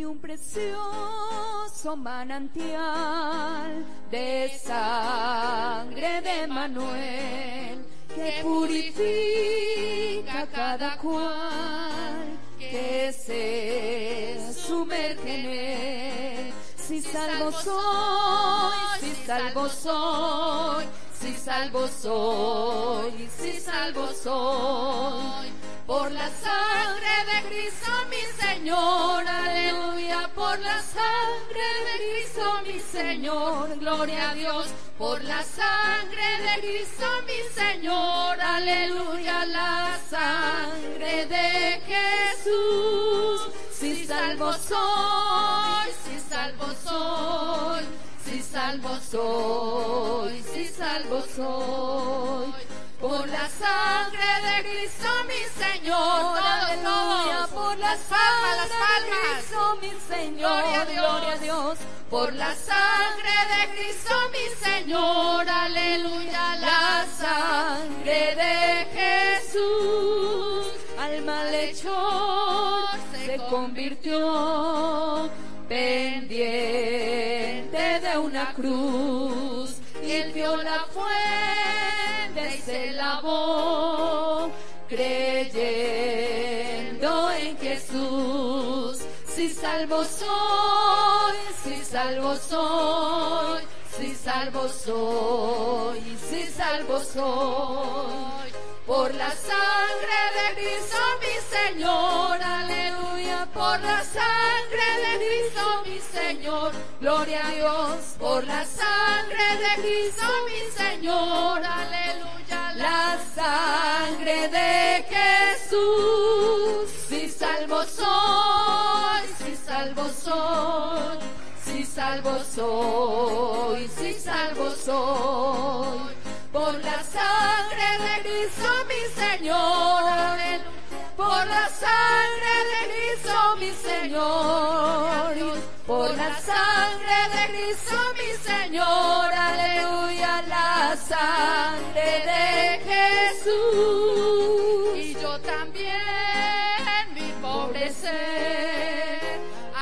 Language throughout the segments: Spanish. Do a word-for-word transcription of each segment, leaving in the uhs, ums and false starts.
un precioso manantial de sangre de Manuel, que purifica cada cual que se sumerge en él. Si salvo soy, si salvo soy, si salvo soy, si salvo soy, por la sangre de Cristo mi Señor, aleluya, por la sangre de Cristo mi Señor, gloria a Dios, por la sangre de Cristo mi Señor, aleluya, la sangre de Jesús. Si salvo soy, si salvo soy, si salvo soy, si salvo soy, por la sangre de Cristo mi Señor, aleluya, por la sangre de Cristo mi Señor, gloria a Dios, gloria a Dios, por la sangre de Cristo mi Señor, aleluya, la sangre de Jesús, al malhechor se convirtió pendiente de una cruz, y él vio la fuente y se lavó creyendo en Jesús. Si salvo soy, si salvo soy, si salvo soy, si salvo soy, por la sangre de Cristo mi Señor, aleluya, por la sangre de Cristo mi Señor, gloria a Dios, por la sangre de Cristo mi Señor, aleluya, la sangre de Jesús. Si salvo soy, si salvo soy, si salvo soy, si salvo soy, por la sangre de Cristo mi Señor, aleluya, por la sangre de Cristo mi Señor, por la sangre de Cristo mi Señor, aleluya, la sangre de Jesús. Y yo también, mi pobre ser,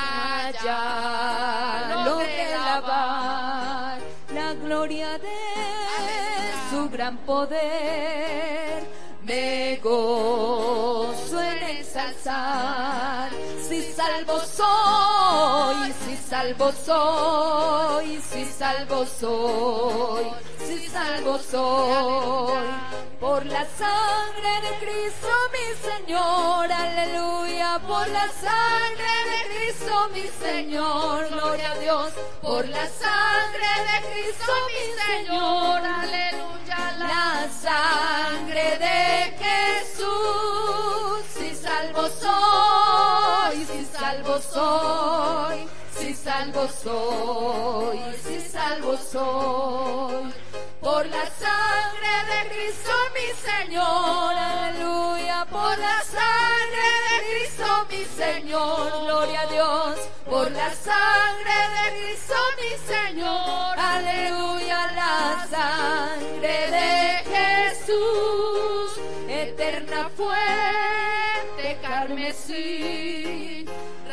allá logré lavar la gloria de su gran poder, me gozo en ensalzar. Si salvo soy, si salvo soy, si salvo soy, si salvo soy, por la sangre de Cristo mi Señor, aleluya, por la sangre de Cristo mi Señor, gloria a Dios, por la sangre de Cristo mi Señor, aleluya, la sangre de Jesús. Si salvo soy, si salvo soy, si salvo soy, si salvo soy, por la sangre de Cristo mi Señor, aleluya, por la sangre de Cristo mi Señor, gloria a Dios, por la sangre de Cristo mi Señor, aleluya, la sangre de Jesús, eterna fuente carmesí,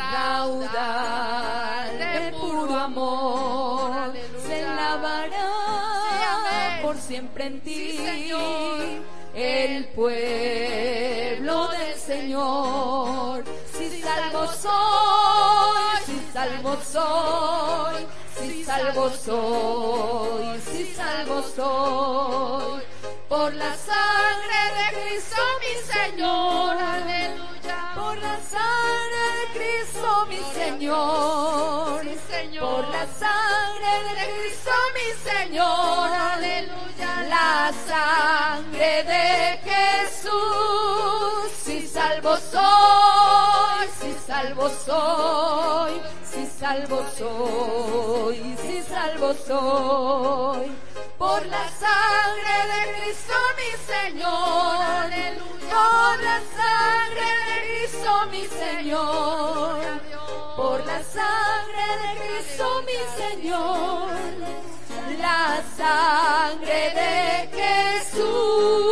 raudal de puro amor, aleluya, se lavará por siempre en ti, sí, el pueblo del Señor. Si salvo soy, si salvo soy, si salvo soy, si salvo soy, por la sangre de Cristo mi Señor, aleluya, por la sangre de Cristo mi Señor, sí, Señor, por la sangre de Cristo mi Señor, aleluya, la sangre de Jesús. Si salvo soy, si salvo soy, si salvo soy, si salvo soy, por la sangre de Cristo mi Señor, aleluya, por la sangre de Cristo mi Señor, por la sangre de Cristo mi Señor, la sangre